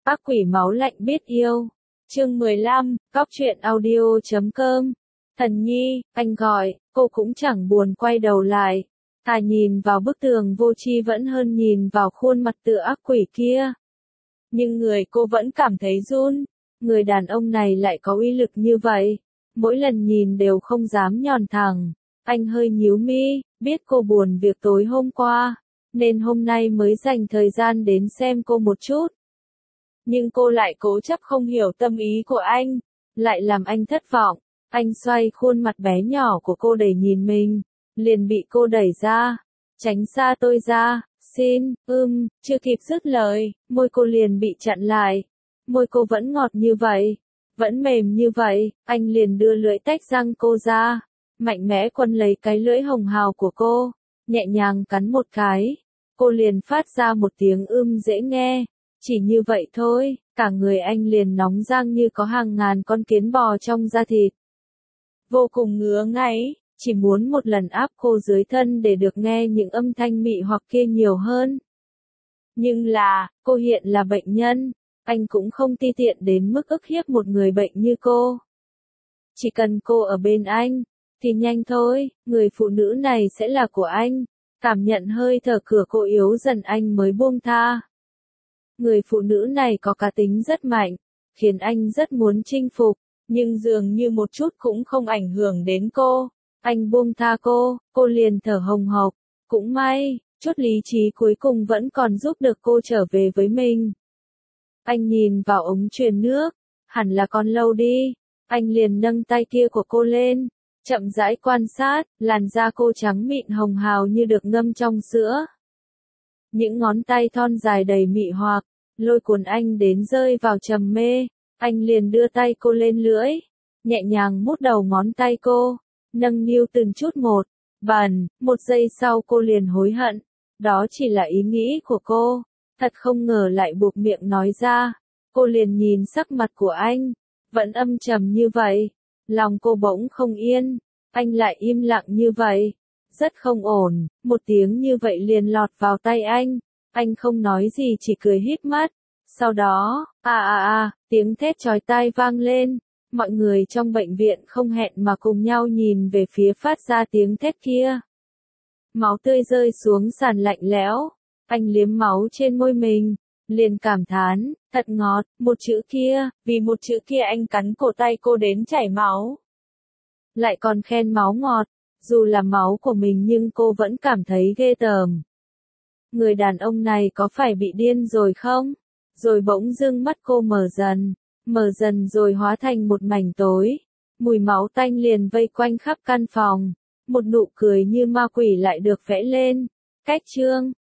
Ác quỷ máu lạnh biết yêu. Chương 15, Cóc truyện audio.com. Thần Nhi, anh gọi, cô cũng chẳng buồn quay đầu lại. Thà nhìn vào bức tường vô tri vẫn hơn nhìn vào khuôn mặt tựa ác quỷ kia. Nhưng người cô vẫn cảm thấy run. Người đàn ông này lại có uy lực như vậy. Mỗi lần nhìn đều không dám nhòn thẳng. Anh hơi nhíu mi, biết cô buồn việc tối hôm qua, nên hôm nay mới dành thời gian đến xem cô một chút. Nhưng cô lại cố chấp không hiểu tâm ý của anh, lại làm anh thất vọng. Anh xoay khuôn mặt bé nhỏ của cô để nhìn mình, liền bị cô đẩy ra. Tránh xa tôi ra, xin, chưa kịp dứt lời, môi cô liền bị chặn lại. Môi cô vẫn ngọt như vậy, vẫn mềm như vậy, anh liền đưa lưỡi tách răng cô ra, mạnh mẽ quấn lấy cái lưỡi hồng hào của cô, nhẹ nhàng cắn một cái. Cô liền phát ra một tiếng dễ nghe. Chỉ như vậy thôi, cả người anh liền nóng rang như có hàng ngàn con kiến bò trong da thịt. Vô cùng ngứa ngáy, chỉ muốn một lần áp cô dưới thân để được nghe những âm thanh mị hoặc kia nhiều hơn. Nhưng là, cô hiện là bệnh nhân, anh cũng không ti tiện đến mức ức hiếp một người bệnh như cô. Chỉ cần cô ở bên anh, thì nhanh thôi, người phụ nữ này sẽ là của anh. Cảm nhận hơi thở cửa cô yếu dần anh mới buông tha. Người phụ nữ này có cá tính rất mạnh, khiến anh rất muốn chinh phục, nhưng dường như một chút cũng không ảnh hưởng đến cô. Anh buông tha cô liền thở hồng hộc. Cũng may, chút lý trí cuối cùng vẫn còn giúp được cô trở về với mình. Anh nhìn vào ống truyền nước, hẳn là còn lâu đi. Anh liền nâng tay kia của cô lên, chậm rãi quan sát, làn da cô trắng mịn hồng hào như được ngâm trong sữa. Những ngón tay thon dài đầy mị hoặc, lôi cuốn anh đến rơi vào trầm mê. Anh liền đưa tay cô lên lưỡi, nhẹ nhàng mút đầu ngón tay cô, nâng niu từng chút một. Bần, một giây sau cô liền hối hận. Đó chỉ là ý nghĩ của cô, thật không ngờ lại buộc miệng nói ra. Cô liền nhìn sắc mặt của anh, vẫn âm trầm như vậy. Lòng cô bỗng không yên, anh lại im lặng như vậy. Rất không ổn, một tiếng như vậy liền lọt vào tay anh. Anh không nói gì chỉ cười híp mắt. Sau đó, tiếng thét chói tai vang lên. Mọi người trong bệnh viện không hẹn mà cùng nhau nhìn về phía phát ra tiếng thét kia. Máu tươi rơi xuống sàn lạnh lẽo. Anh liếm máu trên môi mình, liền cảm thán, thật ngọt, một chữ kia, vì một chữ kia anh cắn cổ tay cô đến chảy máu. Lại còn khen máu ngọt, dù là máu của mình nhưng cô vẫn cảm thấy ghê tởm. Người đàn ông này có phải bị điên rồi không? Rồi bỗng dưng mắt cô mở dần rồi hóa thành một mảnh tối. Mùi máu tanh liền vây quanh khắp căn phòng. Một nụ cười như ma quỷ lại được vẽ lên. Cách chương